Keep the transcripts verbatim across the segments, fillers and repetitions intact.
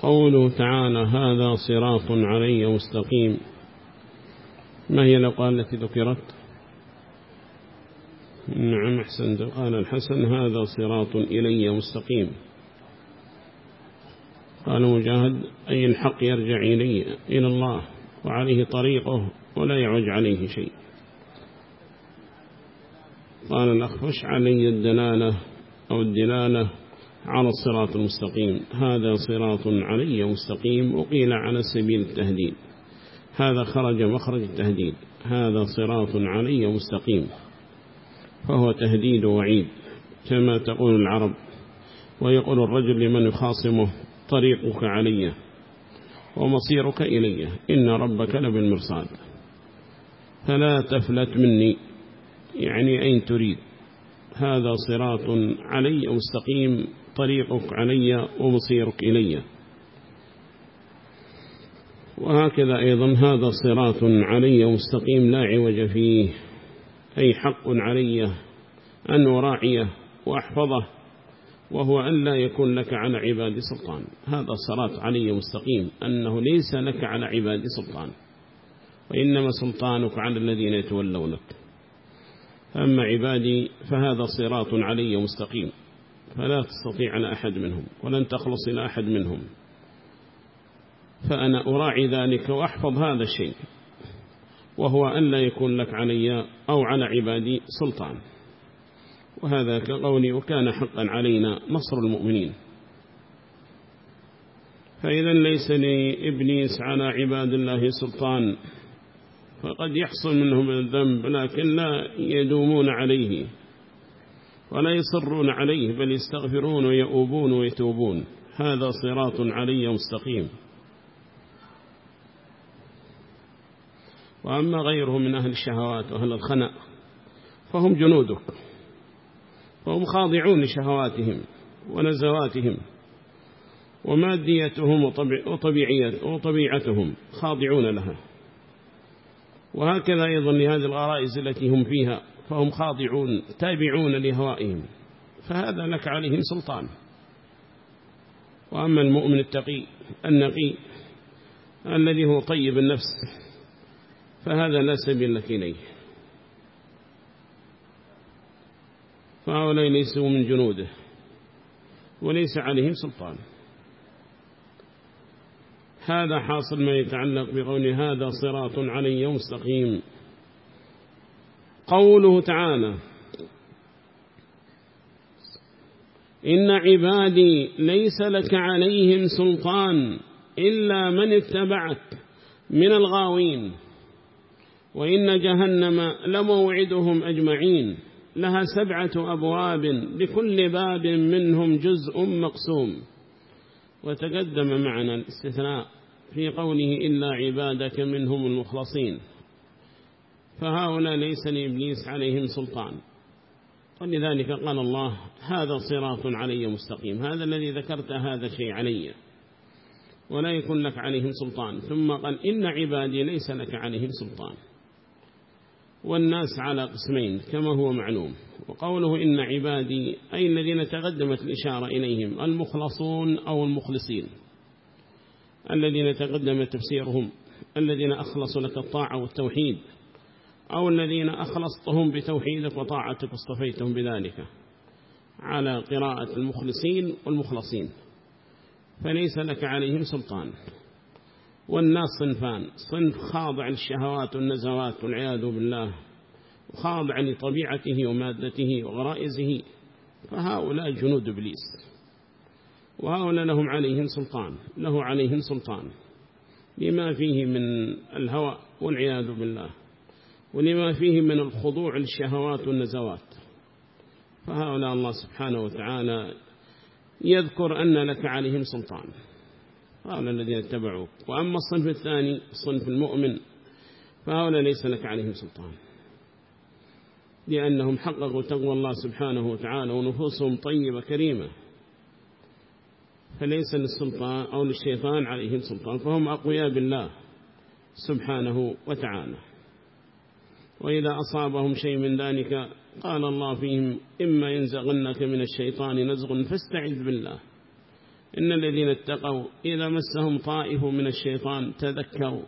قوله تعالى هذا صراط علي مستقيم. ما هي الأقوال التي ذكرت؟ نعم أحسنت، قال الحسن هذا صراط إلي مستقيم. قال مجاهد أي الحق يرجع إلي إلى الله وعليه طريقه ولا يعوج عليه شيء. قال الأخفش علي الدلالة أو الدلالة على الصراط المستقيم، هذا صراط علي مستقيم، وقيل على سبيل التهديد، هذا خرج مخرج التهديد، هذا صراط علي مستقيم، فهو تهديد وعيد كما تقول العرب. ويقول الرجل لمن يخاصمه طريقك علي ومصيرك إلي إن ربك لبالمرصاد، فلا تفلت مني، يعني أين تريد، هذا صراط علي مستقيم، طريقك علي ومصيرك إلي. وهكذا أيضا هذا صراط علي مستقيم لا عوج فيه، أي حق علي أن أراعيه وأحفظه، وهو أن لا يكون لك على عباد سلطان. هذا صراط علي مستقيم، أنه ليس لك على عباد سلطان، وإنما سلطانك على الذين يتولونك. أما عبادي فهذا صراط علي مستقيم، فلا تستطيع على أحد منهم ولن تخلص إلى أحد منهم، فأنا أراعي ذلك وأحفظ هذا الشيء، وهو أن لا يكون لك علي أو على عبادي سلطان. وهذا كقولي وكان حقا علينا نصر المؤمنين. فإذا ليس لإبليس على عباد الله سلطان، فقد يحصل منهم الذنب لكن لا يدومون عليه ولا يصرون عليه، بل يستغفرون ويؤوبون ويتوبون. هذا صراط علي مستقيم. وأما غيره من أهل الشهوات وأهل الخناء فهم جنودك، فهم خاضعون لشهواتهم ونزواتهم وماديتهم وطبيعتهم خاضعون لها، وهكذا أيضا لهذه الغرائز التي هم فيها، فهم خاضعون تابعون لهوائهم، فهذا لك عليهم سلطان. وأما المؤمن التقي النقي الذي هو طيب النفس فهذا لا سبيل لك إليه، فهؤلاء ليسوا من جنوده وليس عليهم سلطان. هذا حاصل ما يتعلق بقول هذا صراط علي مستقيم. قوله تعالى إن عبادي ليس لك عليهم سلطان إلا من اتبعك من الغاوين وإن جهنم لموعدهم أجمعين لها سبعة أبواب لكل باب منهم جزء مقسوم. وتقدم معنا الاستثناء في قوله إلا عبادك منهم المخلصين، فهؤلاء ليس لإبليس عليهم سلطان، ولذلك قال الله هذا صراط علي مستقيم، هذا الذي ذكرت هذا شيء علي ولا يكون لك عليهم سلطان. ثم قال إن عبادي ليس لك عليهم سلطان. والناس على قسمين كما هو معلوم. وقوله إن عبادي أي الذين تقدمت الإشارة إليهم المخلصون أو المخلصين، الذين تقدم تفسيرهم الذين أخلصوا لك الطاعة والتوحيد، أو الذين أخلصتهم بتوحيدك وطاعتك واصطفيتهم بذلك، على قراءة المخلصين والمخلصين، فليس لك عليهم سلطان. والناس صنفان: صنف خاضع للشهوات والنزوات والعياذ بالله، وخاضع لطبيعته ومادته وغرائزه، فهؤلاء جنود إبليس، وهؤلاء لهم عليهم سلطان، له عليهم سلطان لما فيه من الهوى والعياذ بالله، ولما فيه من الخضوع للشهوات والنزوات. فهؤلاء الله سبحانه وتعالى يذكر أن لك عليهم سلطان، هؤلاء الذين اتبعوك. وأما الصنف الثاني صنف المؤمن فهؤلاء ليس لك عليهم سلطان، لأنهم حققوا تقوى الله سبحانه وتعالى ونفوسهم طيبة كريمة، فليس للسلطان أو للشيطان عليهم سلطان، فهم أقوياء بالله سبحانه وتعالى. وإذا أصابهم شيء من ذلك قال الله فيهم إما ينزغنك من الشيطان نزغ فاستعذ بالله إن الذين اتقوا إذا مسهم طائف من الشيطان تذكروا.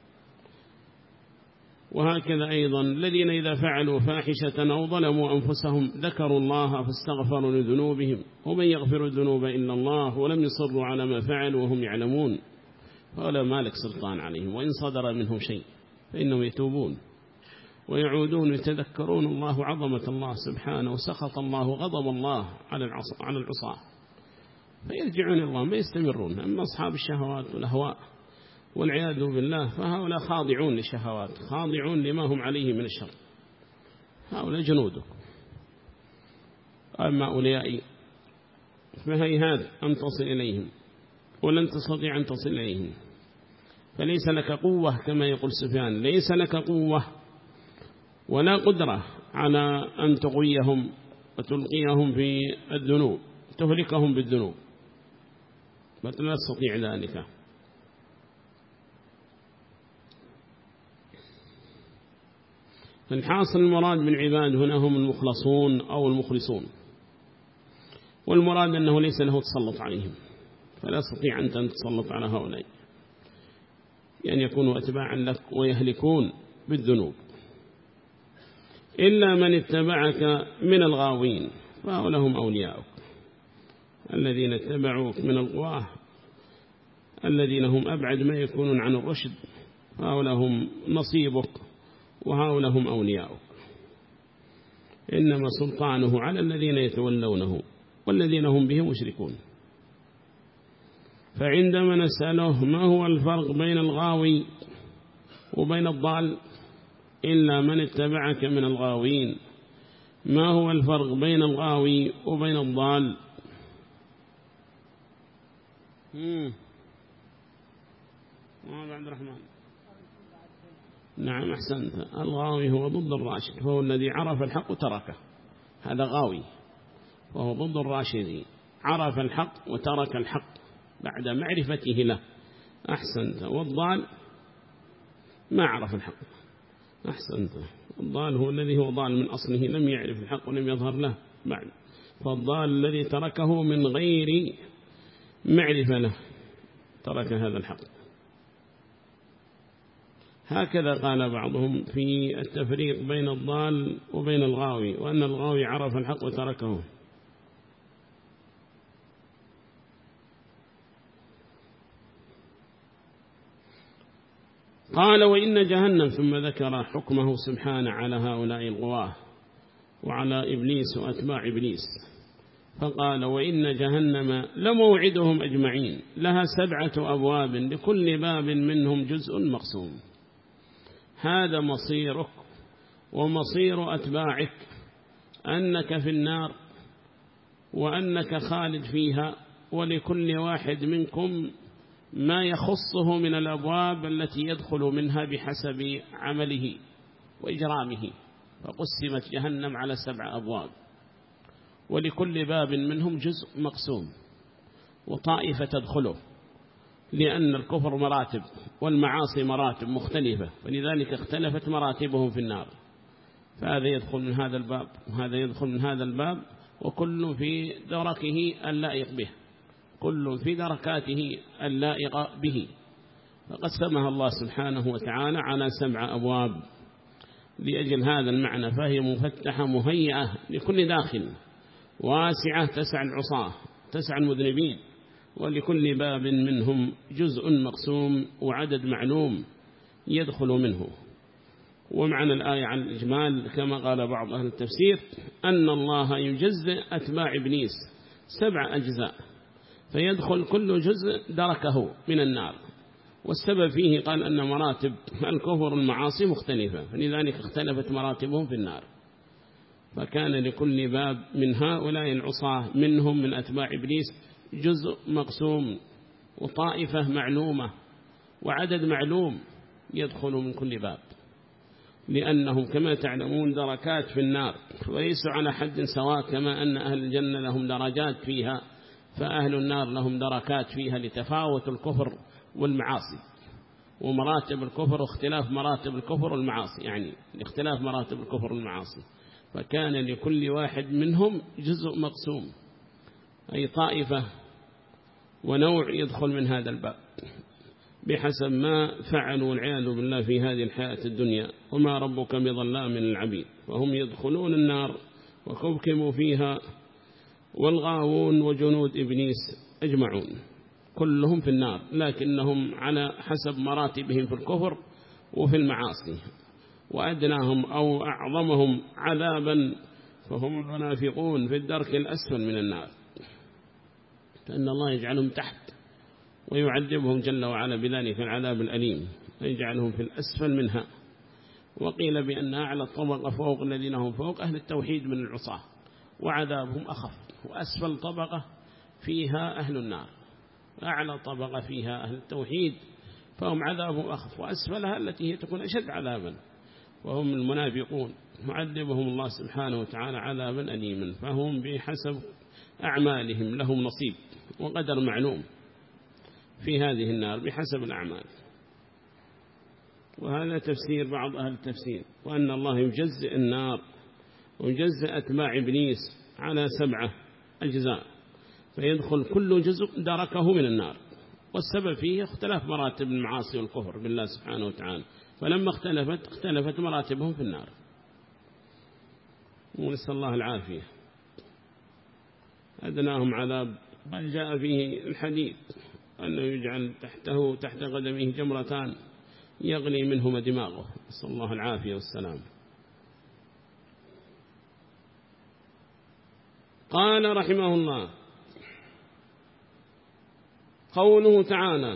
وهكذا أيضا الذين إذا فعلوا فاحشة أو ظلموا أنفسهم ذكروا الله فاستغفروا لذنوبهم ومن يغفر الذنوب إلا الله ولم يصروا على ما فعلوا وهم يعلمون فلا مالك سلطان عليهم، وإن صدر منهم شيء فإنهم يتوبون ويعودون يتذكرون الله عظمة الله سبحانه وسخط الله غضب الله على العصاة فيرجعون إلى الله ما يستمرون. أما أصحاب الشهوات والأهواء والعياذ بالله فهؤلاء خاضعون للشهوات، خاضعون لما هم عليه من الشر، هؤلاء جنودك. أما أوليائي فهيهات أن تصل إليهم ولن تستطيع أن تصل إليهم، فليس لك قوة كما يقول سفيان، ليس لك قوة ولا قدرة على أن تغويهم وتلقيهم في الذنوب تهلكهم بالذنوب، بل لا تستطيع ذلك. فالحاصل المراد من عباد هنا هم المخلصون أو المخلصون، والمراد أنه ليس له تسلط عليهم، فلا يستطيع أنت أن تسلط على هؤلاء، يعني يكونوا أتباعا لك ويهلكون بالذنوب. إلا من اتبعك من الغاوين فهؤلاء هم أولياؤك، الذين اتبعوك من الغواه الذين هم أبعد ما يكونون عن الرشد فهؤلاء هم نصيبك وهؤلاء هم أولياؤك. إنما سلطانه على الذين يتولونه والذين هم به مشركون. فعندما نسأله ما هو الفرق بين الغاوي وبين الضال، إلا من اتبعك من الغاوين، ما هو الفرق بين الغاوي وبين الضال؟ مم. عبد الرحمن نعم أحسنت. الغاوي هو ضد الراشد، فهو الذي عرف الحق وتركه، هذا غاوي، وهو ضد الراشد، عرف الحق وترك الحق بعد معرفته له. أحسنت. والضال ما عرف الحق. أحسنت. الضال هو الذي هو ضال من أصله، لم يعرف الحق ولم يظهر له بعد، فالضال الذي تركه من غير معرفة له، ترك هذا الحق. هكذا قال بعضهم في التفريق بين الضال وبين الغاوي، وأن الغاوي عرف الحق وتركه. قال وإن جهنم، ثم ذكر حكمه سبحانه على هؤلاء الغواه وعلى إبليس وأتباع إبليس، فقال وإن جهنم لموعدهم أجمعين، لها سبعة أبواب لكل باب منهم جزء مقسوم. هذا مصيرك ومصير أتباعك، أنك في النار وأنك خالد فيها، ولكل واحد منكم ما يخصه من الأبواب التي يدخل منها بحسب عمله وإجرامه. فقسمت جهنم على سبع أبواب، ولكل باب منهم جزء مقسوم وطائفة تدخله، لأن الكفر مراتب والمعاصي مراتب مختلفة، فلذلك اختلفت مراتبهم في النار، فهذا يدخل من هذا الباب وهذا يدخل من هذا الباب، وكل في دركه اللائق به، كل في دركاته اللائق به. فقسمها الله سبحانه وتعالى على سبع أبواب لأجل هذا المعنى، فهي مفتحة مهيئة لكل داخل، واسعة تسع العصاة تسع المذنبين، ولكل باب منهم جزء مقسوم وعدد معلوم يدخل منه. ومعنى الآية على الإجمال كما قال بعض أهل التفسير أن الله يجزئ أتباع إبليس سبع أجزاء، فيدخل كل جزء دركه من النار. والسبب فيه قال أن مراتب الكفر والمعاصي مختلفة، فلذلك اختلفت مراتبهم في النار، فكان لكل باب من هؤلاء العصاة منهم من أتباع إبليس جزء مقسوم وطائفة معلومة وعدد معلوم يدخل من كل باب، لأنهم كما تعلمون دركات في النار وليسوا على حد سواء، كما أن أهل الجنة لهم درجات فيها، فأهل النار لهم دركات فيها لتفاوت الكفر والمعاصي، ومراتب الكفر واختلاف مراتب الكفر والمعاصي، يعني اختلاف مراتب الكفر والمعاصي. فكان لكل واحد منهم جزء مقسوم، أي طائفة ونوع يدخل من هذا الباب بحسب ما فعلوا والعياذ بالله في هذه الحياة الدنيا. وما ربك بظلام للعبيد، فهم يدخلون النار وكبكبوا فيها، والغاوون وجنود إبليس أجمعون كلهم في النار، لكنهم على حسب مراتبهم في الكفر وفي المعاصي، وأدناهم أو أعظمهم عذابا فهم المنافقون في الدرك الأسفل من النار، فإن الله يجعلهم تحت ويعذبهم جل وعلا بذلك العذاب الأليم، ويجعلهم في الأسفل منها. وقيل بأن أعلى الطبقة فوق الذين هم فوق أهل التوحيد من العصاة، وعذابهم أخف، وأسفل طبقة فيها أهل النار، أعلى طبقة فيها أهل التوحيد فهم عذابهم أخف، وأسفلها التي هي تكون أشد عذابا وهم المنافقون، معذبهم الله سبحانه وتعالى عذابا أليما. فهم بحسب أعمالهم لهم نصيب وقدر معلوم في هذه النار بحسب الأعمال. وهذا تفسير بعض أهل التفسير، وأن الله يجزئ النار ويجزئ أتباع إبليس على سبعة أجزاء، فيدخل كل جزء دركه من النار، والسبب فيه اختلاف مراتب المعاصي والكفر بالله سبحانه وتعالى، فلما اختلفت اختلفت مراتبهم في النار، ونسأل الله العافية. أدناهم عذاب، بل جاء فيه الحديث أنه يجعل تحته تحت قدمه جمرتان يغلي منهما دماغه، نسأل الله العافية والسلام. قال رحمه الله: قوله تعالى: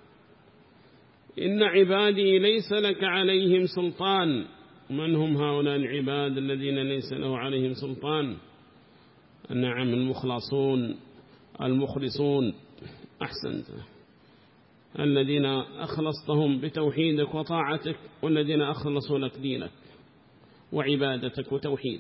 إن عبادي ليس لك عليهم سلطان. من هم هؤلاء العباد الذين ليس له عليهم سلطان؟ النعم المخلصون المخلصون، أحسنت، الذين أخلصتهم بتوحيدك وطاعتك، والذين أخلصوا لك دينك وعبادتك وتوحيد،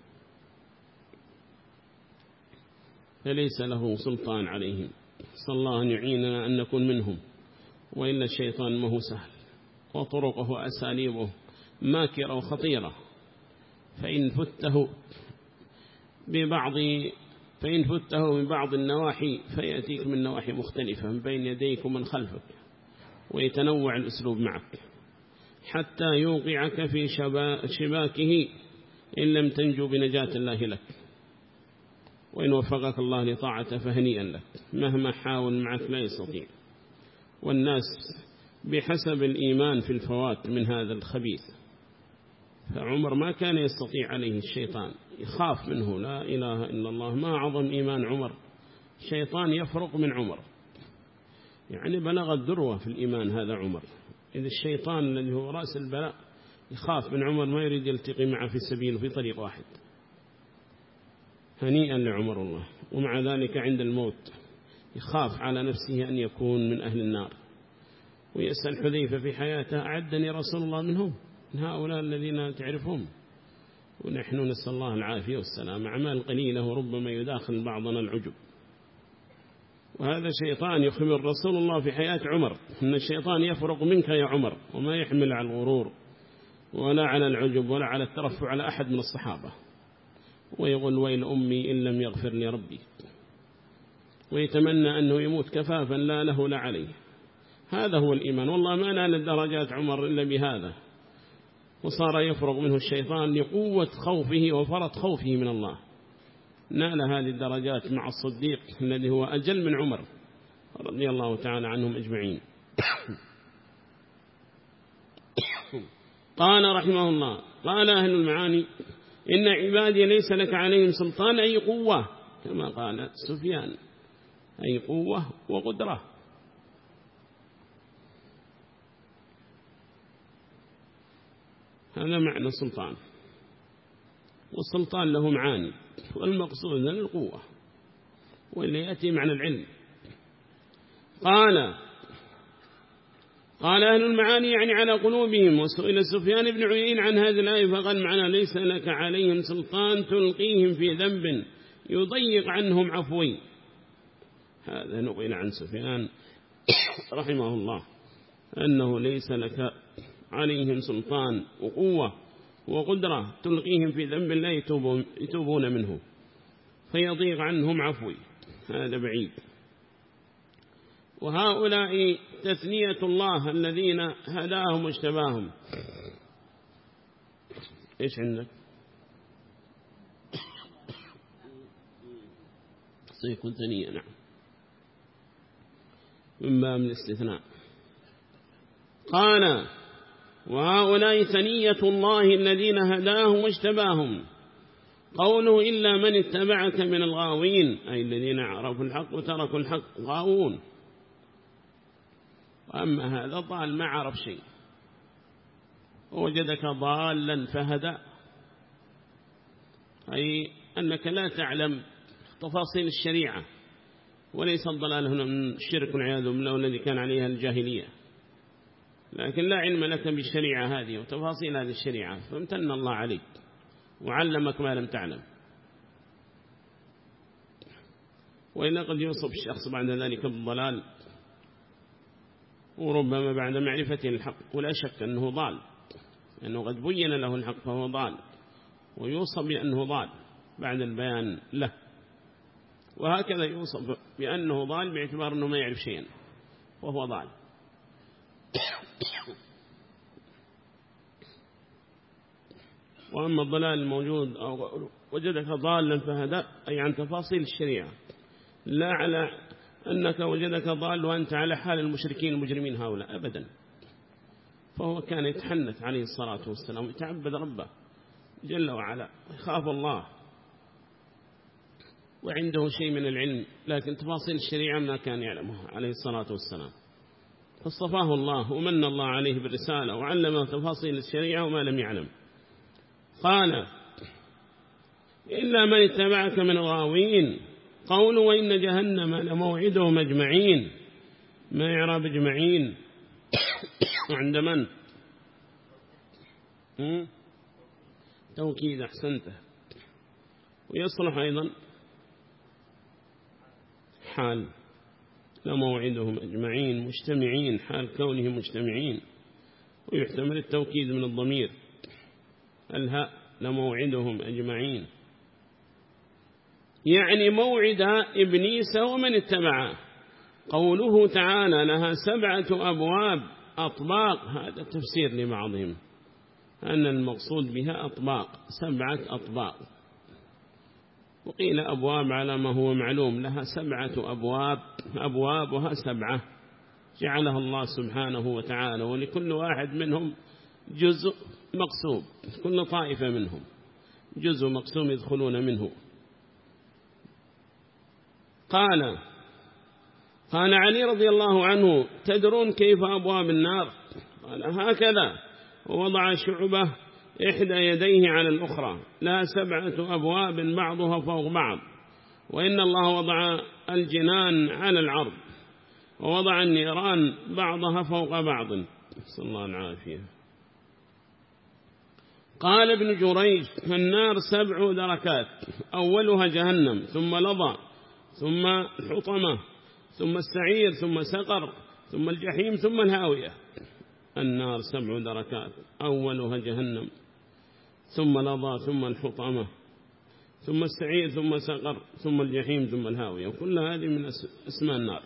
فليس له سلطان عليهم. صلى الله أن يعيننا أن نكون منهم، وإلا الشيطان ما هو سهل، وطرقه وأساليبه ماكرة وخطيرة، فإن فته ببعض فإن فته من بعض النواحي فيأتيك من نواحي مختلفة من بين يديك ومن خلفك، ويتنوع الأسلوب معك حتى يوقعك في شباكه إن لم تنجو بنجاة الله لك. وإن وفقك الله لطاعته فهنيئا لك، مهما حاول معك لا يستطيع. والناس بحسب الإيمان في الفوات من هذا الخبيث، فعمر ما كان يستطيع عليه الشيطان، يخاف منه، لا إله إلا الله، ما أعظم إيمان عمر. الشيطان يفرق من عمر، يعني بلغ الذروة في الإيمان هذا عمر، إذ الشيطان الذي هو رأس البلاء يخاف من عمر، ما يريد يلتقي معه في سبيل في طريق واحد. هنيئا لعمر الله. ومع ذلك عند الموت يخاف على نفسه أن يكون من أهل النار، ويسأل حذيفة في حياته: أعدني رسول الله منهم، من هؤلاء الذين تعرفهم؟ ونحن نسأل الله العافية والسلام، أعمال قليلة وربما يداخل بعضنا العجب. وهذا شيطان يخبر رسول الله في حياة عمر أن الشيطان يفرق منك يا عمر، وما يحمل على الغرور ولا على العجب ولا على الترفع على أحد من الصحابة، ويقول: ويل أمي إن لم يغفر لي ربي، ويتمنى أنه يموت كفافا لا له لا عليه. هذا هو الإيمان. والله ما نال الدرجات عمر إلا بهذا، وصار يفرغ منه الشيطان لقوة خوفه وفرط خوفه من الله. نال هذه الدرجات مع الصديق الذي هو أجل من عمر رضي الله تعالى عنهم أجمعين. قال رحمه الله: قال أهل المعاني: إن عبادي ليس لك عليهم سلطان، أي قوة، كما قال سفيان، أي قوة وقدرة. هذا معنى السلطان، والسلطان له معاني، والمقصود له القوة، واللي يأتي معنى العلم. قال قال أهل المعاني يعني على قلوبهم. وسئل سفيان بن عيين عن هذه الآية فقال: معنى ليس لك عليهم سلطان تلقيهم في ذنب يضيق عنهم عفوي. هذا نقل عن سفيان رحمه الله أنه ليس لك عليهم سلطان وقوة وقدرة تلقيهم في ذنب لا يتوبون, يتوبون منه فيضيق عنهم عفوي، هذا بعيد. وهؤلاء تثنية الله الذين هداهم واجتباهم. إيش عندك؟ سيكون ثنية، نعم، من باب الاستثناء. قال وهؤلاء ثنية الله الذين هداهم واجتباهم. قوله إلا من اتبعك من الغاوين، أي الذين عرفوا الحق وتركوا الحق غاوون. وأما هذا ضال ما عرف شيء، ووجدك ضالا فهدى، أي أنك لا تعلم تفاصيل الشريعة، وليس الضلال هنا من الشرك والعياذ بالله الذي كان عليها الجاهلية، لكن لا علم لك بالشريعة هذه وتفاصيل هذه الشريعة، فامتن الله عليك وعلمك ما لم تعلم. وإلا قد يوصف الشخص بعد ذلك بالضلال، وربما بعد معرفته الحق، ولا شك أنه ضال، لأنه قد بين له الحق فهو ضال، ويوصف بأنه ضال بعد البيان له، وهكذا يوصف بأنه ضال باعتبار أنه ما يعرف شيئا وهو ضال. وأما الضلال الموجود أو وجدك ضالا فهدى، أي عن تفاصيل الشريعة، لا على أنك وجدك ضال وأنت على حال المشركين المجرمين هؤلاء أبدا. فهو كان يتحنث عليه الصلاة والسلام ويتعبد ربه جل وعلا، يخاف الله، وعنده شيء من العلم، لكن تفاصيل الشريعة ما كان يعلمها عليه الصلاة والسلام، فاصطفاه الله ومن الله عليه بالرسالة وعلمه تفاصيل الشريعة وما لم يعلم. قال إلا من اتبعك من الغاوين. قوله وإن جهنم لموعدهم أجمعين، ما يعرب أجمعين عند من؟ توكيد، أحسنته. ويصلح أيضا حال، لموعدهم أجمعين مجتمعين، حال كونهم مجتمعين، ويحتمل التوكيد من الضمير الهاء، لموعدهم أجمعين، يعني موعد إبليس ومن اتبعه. قوله تعالى لها سبعة أبواب أطباق، هذا تفسير لبعضهم أن المقصود بها أطباق، سبعة أطباق، وقيل أبواب على ما هو معلوم، لها سبعة أبواب، أبوابها سبعة جعلها الله سبحانه وتعالى، ولكل واحد منهم جزء مقسوم، كل طائفة منهم جزء مقسوم يدخلون منه. قال قال علي رضي الله عنه تدرون كيف أبواب النار؟ قال هكذا، ووضع شعبة إحدى يديه على الأخرى، لا سبعة أبواب بعضها فوق بعض، وإن الله وضع الجنان على العرض، ووضع النيران بعضها فوق بعض، صلى الله العافية. قال ابن جريج النار سبع دركات، أولها جهنم، ثم لظى، ثم الحطمة، ثم السعير، ثم سقر، ثم الجحيم، ثم الهاوية. النار سبع دركات، أولها جهنم، ثم لظى، ثم الحطمة، ثم السعير، ثم سقر، ثم الجحيم، ثم الهاوية، وكل هذه من اسماء النار.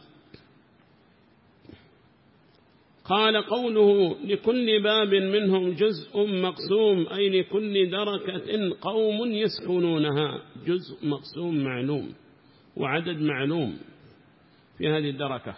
قال قوله لكل باب منهم جزء مقسوم، أي لكل دركة قوم يسكنونها، جزء مقسوم معلوم وعدد معلوم في هذه الدركة.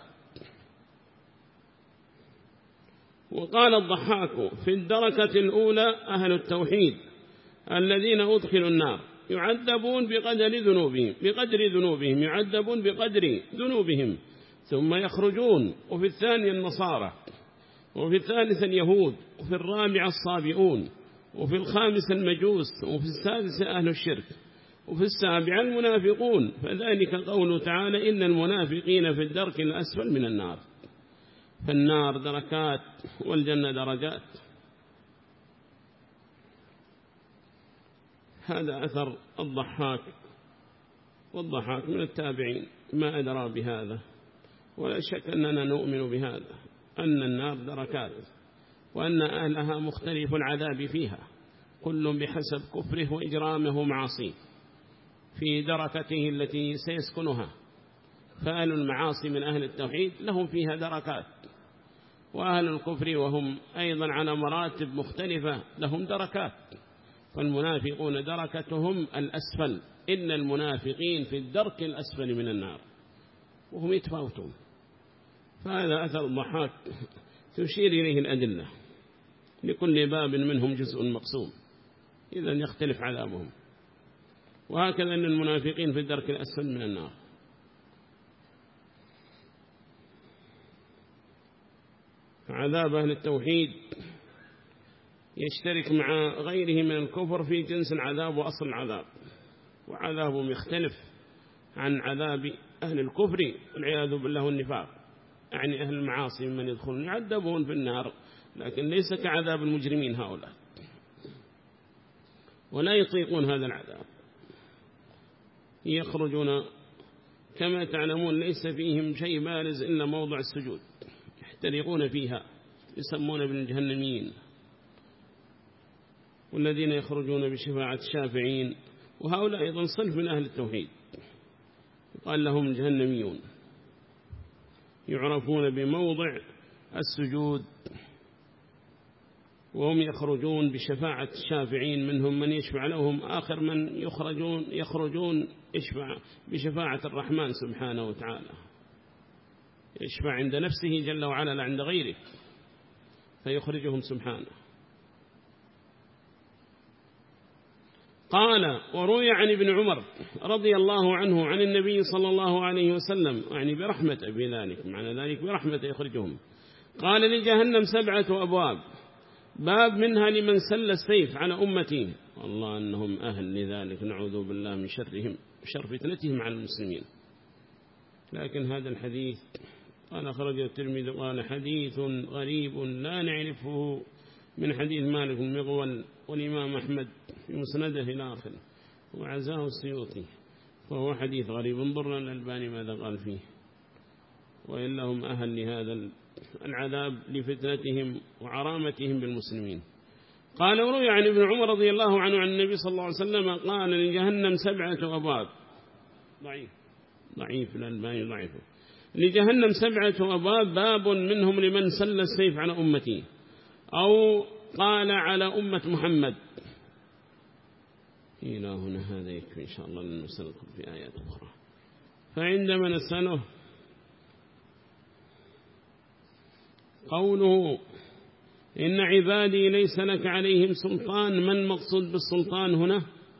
وقال الضحاك في الدركة الأولى أهل التوحيد الذين أدخلوا النار يعذبون بقدر ذنوبهم، بقدر ذنوبهم يعذبون بقدر ذنوبهم ثم يخرجون. وفي الثانية النصارى، وفي الثالثة اليهود، وفي الرابعة الصابئون، وفي الخامسة المجوس، وفي السادسة أهل الشرك، وفي السابعة المنافقون. فذلك قوله تعالى إن المنافقين في الدرك الأسفل من النار. فالنار دركات والجنة درجات. هذا أثر الضحاك، والضحاك من التابعين، ما أدرى بهذا، ولا شك أننا نؤمن بهذا، أن النار دركات، وأن أهلها مختلف العذاب فيها، كل بحسب كفره وإجرامه معصيه في دركته التي سيسكنها. فأهل المعاصي من أهل التوحيد لهم فيها دركات، وأهل الكفر وهم أيضا على مراتب مختلفة لهم دركات. فالمنافقون دركتهم الأسفل، إن المنافقين في الدرك الأسفل من النار، وهم يتفاوتون. فهذا أثر الضحاك تشير إليه الأدلة، لكل باب منهم جزء مقسوم، إذا يختلف عذابهم. وهكذا أن المنافقين في الدرك الأسفل من النار. عذاب أهل التوحيد يشترك مع غيره من الكفر في جنس العذاب وأصل العذاب، وعذابهم يختلف عن عذاب أهل الكفر والعياذ بالله والنفاق. يعني أهل المعاصي من يدخلون يعذبون في النار، لكن ليس كعذاب المجرمين هؤلاء، ولا يطيقون هذا العذاب، يخرجون كما تعلمون ليس فيهم شيء بارز إلا موضع السجود، يحترقون فيها، يسمون بالجهنميين. والذين يخرجون بشفاعة الشافعين، وهؤلاء أيضا صنف من أهل التوحيد قال لهم جهنميون، يعرفون بموضع السجود، وهم يخرجون بشفاعة الشافعين، منهم من يشفع لهم، آخر من يخرجون يخرجون يشفع بشفاعة الرحمن سبحانه وتعالى، يشفع عند نفسه جل وعلا لا عند غيره، فيخرجهم سبحانه. قال: وروي عن ابن عمر رضي الله عنه عن النبي صلى الله عليه وسلم، يعني برحمته بذلك، معنى ذلك برحمته يخرجهم. قال: لجهنم سبعة أبواب، باب منها لمن سل السيف على أمتي. والله أنهم أهل لذلك، نعوذ بالله من شرهم وشر فتنتهم على المسلمين. لكن هذا الحديث قال أخرجه الترمذي قال: حديث غريب لا نعرفه من حديث مالك بن مغول، والإمام أحمد في مسنده إلى آخره، وعزاه السيوطي، فهو حديث غريب. انظرنا الألباني ماذا قال فيه، وإلا هم أهل لهذا العذاب لفتنتهم وعرامتهم بالمسلمين. قال: وروي عن ابن عمر رضي الله عنه عن النبي صلى الله عليه وسلم قال: لجهنم سبعة أبواب. ضعيف ضعيف الألباني ضعيفه. لجهنم سبعة أبواب، باب منهم لمن سل السيف على أمتي، أو قال على أمة محمد. إلى هنا هذا يكفي إن شاء الله، لنسألكم في آيات أخرى. فعندما نسأله قوله: إن عبادي ليس لك عليهم سلطان، من مقصود بالسلطان هنا؟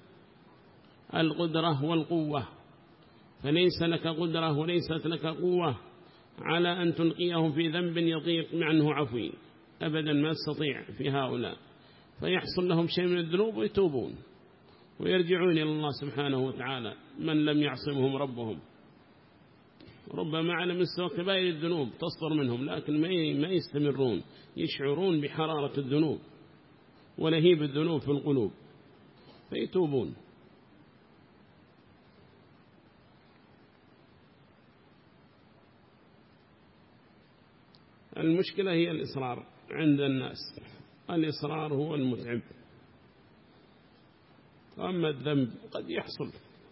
القدرة والقوة، فليس لك قدرة وليست لك قوة على أن تلقيهم في ذنب يضيق عنه عفوي، أبدا ما استطيع في هؤلاء، فيحصل لهم شيء من الذنوب ويتوبون ويرجعون إلى الله سبحانه وتعالى، من لم يعصمهم ربهم. ربما على مستوى كبائر الذنوب تصدر منهم، لكن ما يستمرون، يشعرون بحرارة الذنوب ولهيب الذنوب في القلوب فيتوبون. المشكلة هي الإصرار عند الناس، الإصرار هو المتعب. أما الذنب قد يحصل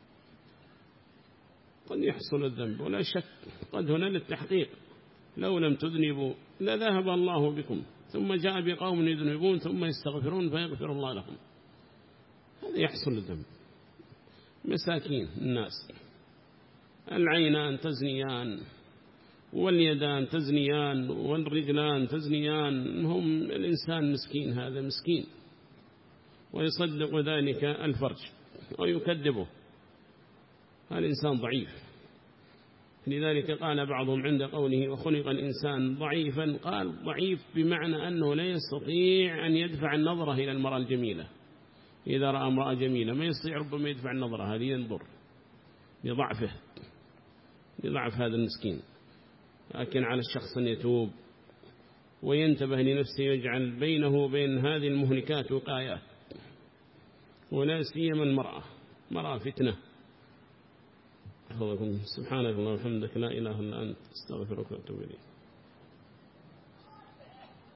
قد يحصل الذنب ولا شك، قد هنا للتحقيق، لو لم تذنبوا لذهب الله بكم، ثم جاء بقوم يذنبون ثم يستغفرون فيغفر الله لهم. هذا يحصل الذنب. مساكين الناس، العينان تزنيان، واليدان تزنيان، والرجلان تزنيان، هم الإنسان مسكين، هذا مسكين، ويصدق ذلك الفرج ويكذبه، الإنسان ضعيف. لذلك قال بعضهم عند قوله: وخلق الإنسان ضعيفا، قال ضعيف بمعنى أنه لا يستطيع أن يدفع النظرة إلى المرأة الجميلة. إذا رأى امرأة جميلة ما يستطيع ربما يدفع النظرة هذه، ينظر لضعفه، لضعف هذا المسكين. لكن على الشخص أن يتوب وينتبه لنفسه، يجعل بينه وبين هذه المهلكات وقايات، ولا سيما المرأة، مرأة فتنة. سبحانك اللهم وبحمدك، لا إله إلا أنت، استغفرك وأتوب إليك.